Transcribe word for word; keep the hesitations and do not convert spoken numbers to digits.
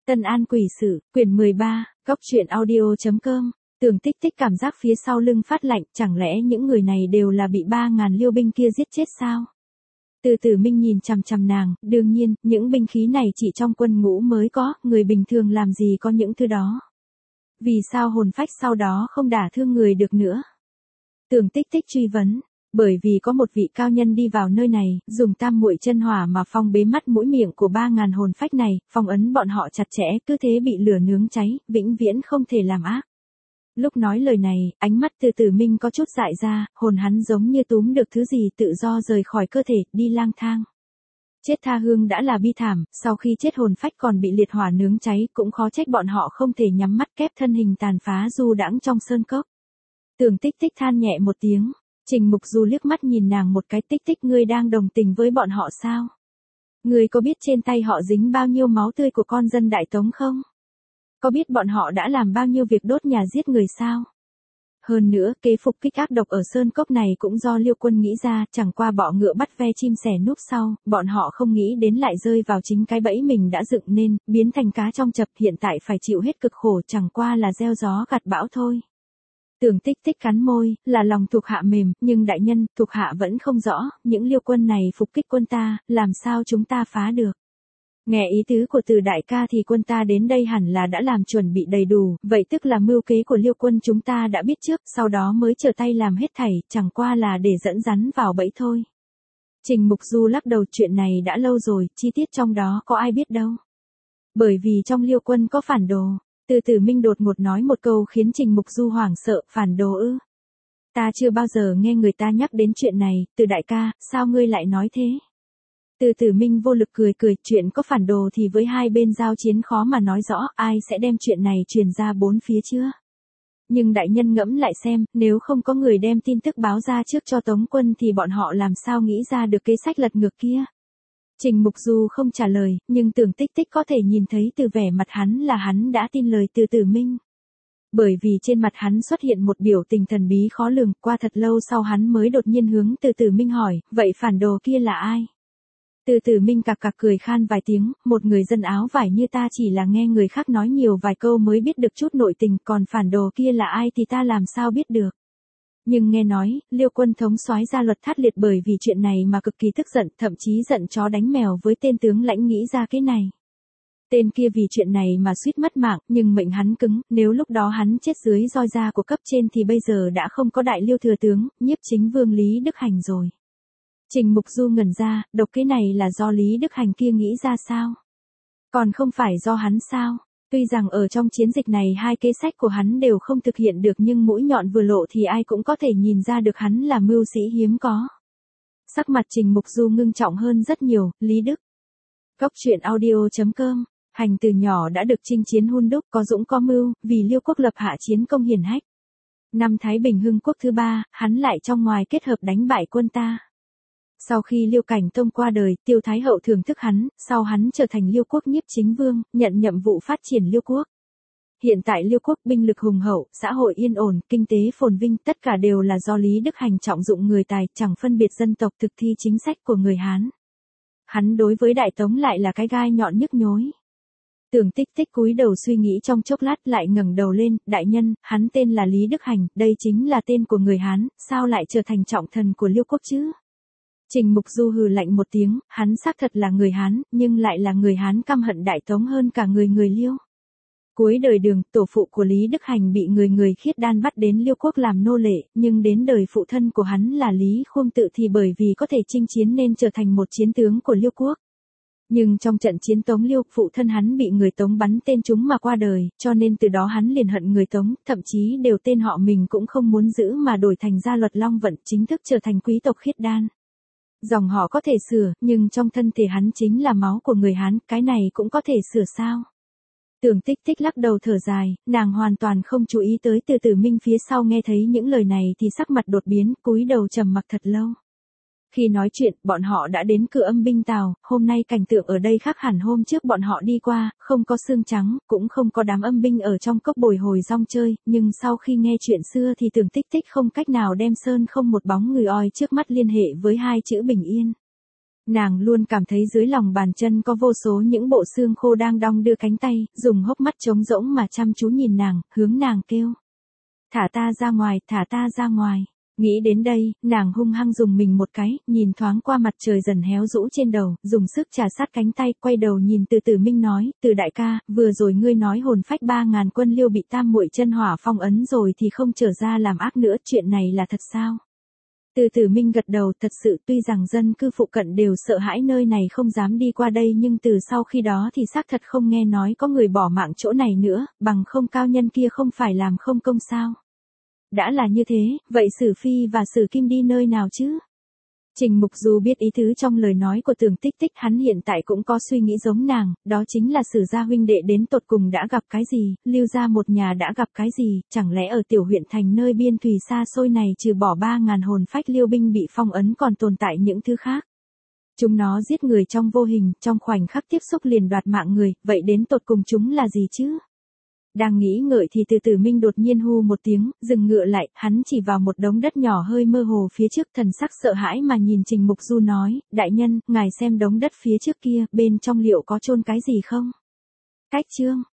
Tân An Quỷ Sự, quyển mười ba, góc truyện audio.com. Tưởng Tích Tích cảm giác phía sau lưng phát lạnh, chẳng lẽ những người này đều là bị ba ngàn liêu binh kia giết chết sao? Từ Tử Minh nhìn chằm chằm nàng, đương nhiên, những binh khí này chỉ trong quân ngũ mới có, người bình thường làm gì có những thứ đó. Vì sao hồn phách sau đó không đả thương người được nữa? Tưởng Tích Tích truy vấn. Bởi vì có một vị cao nhân đi vào nơi này, dùng tam muội chân hỏa mà phong bế mắt mũi miệng của ba ngàn hồn phách này, phong ấn bọn họ chặt chẽ, cứ thế bị lửa nướng cháy, vĩnh viễn không thể làm ác. Lúc nói lời này, ánh mắt Từ Tử Minh có chút dại ra, hồn hắn giống như túm được thứ gì tự do rời khỏi cơ thể, đi lang thang. Chết tha hương đã là bi thảm, sau khi chết hồn phách còn bị liệt hỏa nướng cháy, cũng khó trách bọn họ không thể nhắm mắt kép thân hình tàn phá du đãng trong sơn cốc. Tưởng Tích Tích than nhẹ một tiếng. Trình Mục Du liếc mắt nhìn nàng một cái. Tích Tích, ngươi đang đồng tình với bọn họ sao? Ngươi có biết trên tay họ dính bao nhiêu máu tươi của con dân Đại Tống không? Có biết bọn họ đã làm bao nhiêu việc đốt nhà giết người sao? Hơn nữa, kế phục kích ác độc ở sơn cốc này cũng do Liêu Quân nghĩ ra, chẳng qua bọ ngựa bắt ve chim sẻ núp sau, bọn họ không nghĩ đến lại rơi vào chính cái bẫy mình đã dựng nên, biến thành cá trong chập, hiện tại phải chịu hết cực khổ, chẳng qua là gieo gió gặt bão thôi. Tưởng Tích Tích cắn môi, là lòng thuộc hạ mềm, nhưng đại nhân, thuộc hạ vẫn không rõ, những Liêu quân này phục kích quân ta, làm sao chúng ta phá được. Nghe ý tứ của Từ đại ca thì quân ta đến đây hẳn là đã làm chuẩn bị đầy đủ, vậy tức là mưu kế của Liêu quân chúng ta đã biết trước, sau đó mới trở tay làm hết thảy, chẳng qua là để dẫn rắn vào bẫy thôi. Trình Mục Du lắc đầu, chuyện này đã lâu rồi, chi tiết trong đó có ai biết đâu. Bởi vì trong Liêu quân có phản đồ. Từ Tử Minh đột ngột nói một câu khiến Trình Mục Du hoảng sợ, phản đồ ư? Ta chưa bao giờ nghe người ta nhắc đến chuyện này, Từ đại ca, sao ngươi lại nói thế? Từ Tử Minh vô lực cười cười, chuyện có phản đồ thì với hai bên giao chiến khó mà nói rõ, ai sẽ đem chuyện này truyền ra bốn phía chưa? Nhưng đại nhân ngẫm lại xem, nếu không có người đem tin tức báo ra trước cho Tống quân thì bọn họ làm sao nghĩ ra được kế sách lật ngược kia? Trình Mục Du không trả lời, nhưng Tưởng Tích Tích có thể nhìn thấy từ vẻ mặt hắn là hắn đã tin lời Từ Tử Minh. Bởi vì trên mặt hắn xuất hiện một biểu tình thần bí khó lường, qua thật lâu sau hắn mới đột nhiên hướng Từ Tử Minh hỏi, vậy phản đồ kia là ai? Từ Tử Minh cặc cặc cười khan vài tiếng, một người dân áo vải như ta chỉ là nghe người khác nói nhiều vài câu mới biết được chút nội tình, còn phản đồ kia là ai thì ta làm sao biết được. Nhưng nghe nói, Liêu quân thống soái ra luật thát liệt bởi vì chuyện này mà cực kỳ tức giận, thậm chí giận chó đánh mèo với tên tướng lãnh nghĩ ra cái này. Tên kia vì chuyện này mà suýt mất mạng, nhưng mệnh hắn cứng, nếu lúc đó hắn chết dưới roi da của cấp trên thì bây giờ đã không có đại Liêu thừa tướng, nhiếp chính vương Lý Đức Hành rồi. Trình Mục Du ngẩn ra, độc cái này là do Lý Đức Hành kia nghĩ ra sao? Còn không phải do hắn sao? Tuy rằng ở trong chiến dịch này hai kế sách của hắn đều không thực hiện được nhưng mũi nhọn vừa lộ thì ai cũng có thể nhìn ra được hắn là mưu sĩ hiếm có. Sắc mặt Trình Mục Du ngưng trọng hơn rất nhiều, Lý Đức. Góc truyện audio.com, Hành từ nhỏ đã được chinh chiến hun đúc, có dũng có mưu, vì Liêu quốc lập hạ chiến công hiển hách. Năm Thái Bình Hưng quốc thứ ba, hắn lại trong ngoài kết hợp đánh bại quân ta. Sau khi Liêu Cảnh Tông qua đời, Tiêu Thái Hậu thưởng thức hắn, sau hắn trở thành Liêu quốc nhiếp chính vương, nhận nhiệm vụ phát triển Liêu quốc. Hiện tại Liêu quốc binh lực hùng hậu, xã hội yên ổn, kinh tế phồn vinh, tất cả đều là do Lý Đức Hành trọng dụng người tài, chẳng phân biệt dân tộc, thực thi chính sách của người Hán. Hắn đối với Đại Tống lại là cái gai nhọn nhức nhối. Tưởng Tích Tích cúi đầu suy nghĩ trong chốc lát lại ngẩng đầu lên, đại nhân, hắn tên là Lý Đức Hành, đây chính là tên của người Hán, sao lại trở thành trọng thần của Liêu quốc chứ? Trình Mục Du hừ lạnh một tiếng, hắn xác thật là người Hán, nhưng lại là người Hán căm hận Đại Tống hơn cả người người Liêu. Cuối đời Đường, tổ phụ của Lý Đức Hành bị người người Khiết Đan bắt đến Liêu quốc làm nô lệ, nhưng đến đời phụ thân của hắn là Lý Khuông Tự thì bởi vì có thể chinh chiến nên trở thành một chiến tướng của Liêu quốc. Nhưng trong trận chiến Tống Liêu, phụ thân hắn bị người Tống bắn tên trúng mà qua đời, cho nên từ đó hắn liền hận người Tống, thậm chí đều tên họ mình cũng không muốn giữ mà đổi thành gia luật Long Vận, chính thức trở thành quý tộc Khiết Đan. Dòng họ có thể sửa, nhưng trong thân thể hắn chính là máu của người Hán, cái này cũng có thể sửa sao? Tưởng Tích Tích lắc đầu thở dài, nàng hoàn toàn không chú ý tới Từ Tử Minh phía sau nghe thấy những lời này thì sắc mặt đột biến, cúi đầu trầm mặc thật lâu. Khi nói chuyện, bọn họ đã đến cửa Âm binh Tào, hôm nay cảnh tượng ở đây khác hẳn hôm trước bọn họ đi qua, không có xương trắng, cũng không có đám âm binh ở trong cốc bồi hồi rong chơi, nhưng sau khi nghe chuyện xưa thì Tưởng Tích Tích không cách nào đem sơn không một bóng người oi trước mắt liên hệ với hai chữ bình yên. Nàng luôn cảm thấy dưới lòng bàn chân có vô số những bộ xương khô đang đong đưa cánh tay, dùng hốc mắt trống rỗng mà chăm chú nhìn nàng, hướng nàng kêu. Thả ta ra ngoài, thả ta ra ngoài. Nghĩ đến đây, nàng hung hăng dùng mình một cái, nhìn thoáng qua mặt trời dần héo rũ trên đầu, dùng sức trà sát cánh tay, quay đầu nhìn Từ Tử Minh nói, Từ đại ca, vừa rồi ngươi nói hồn phách ba ngàn quân Liêu bị tam muội chân hỏa phong ấn rồi thì không trở ra làm ác nữa, chuyện này là thật sao? Từ Tử Minh gật đầu, thật sự tuy rằng dân cư phụ cận đều sợ hãi nơi này không dám đi qua đây nhưng từ sau khi đó thì xác thật không nghe nói có người bỏ mạng chỗ này nữa, bằng không cao nhân kia không phải làm không công sao. Đã là như thế, vậy Sử Phi và Sử Kim đi nơi nào chứ? Trình Mục Du biết ý tứ trong lời nói của Tưởng Tích Tích, hắn hiện tại cũng có suy nghĩ giống nàng, đó chính là Sử gia huynh đệ đến tột cùng đã gặp cái gì, Lưu gia một nhà đã gặp cái gì, chẳng lẽ ở tiểu huyện thành nơi biên thùy xa xôi này trừ bỏ ba ngàn hồn phách Liêu binh bị phong ấn còn tồn tại những thứ khác. Chúng nó giết người trong vô hình, trong khoảnh khắc tiếp xúc liền đoạt mạng người, vậy đến tột cùng chúng là gì chứ? Đang nghĩ ngợi thì Từ Tử Minh đột nhiên hu một tiếng, dừng ngựa lại, hắn chỉ vào một đống đất nhỏ hơi mơ hồ phía trước, thần sắc sợ hãi mà nhìn Trình Mục Du nói, đại nhân, ngài xem đống đất phía trước kia, bên trong liệu có chôn cái gì không? Cách chương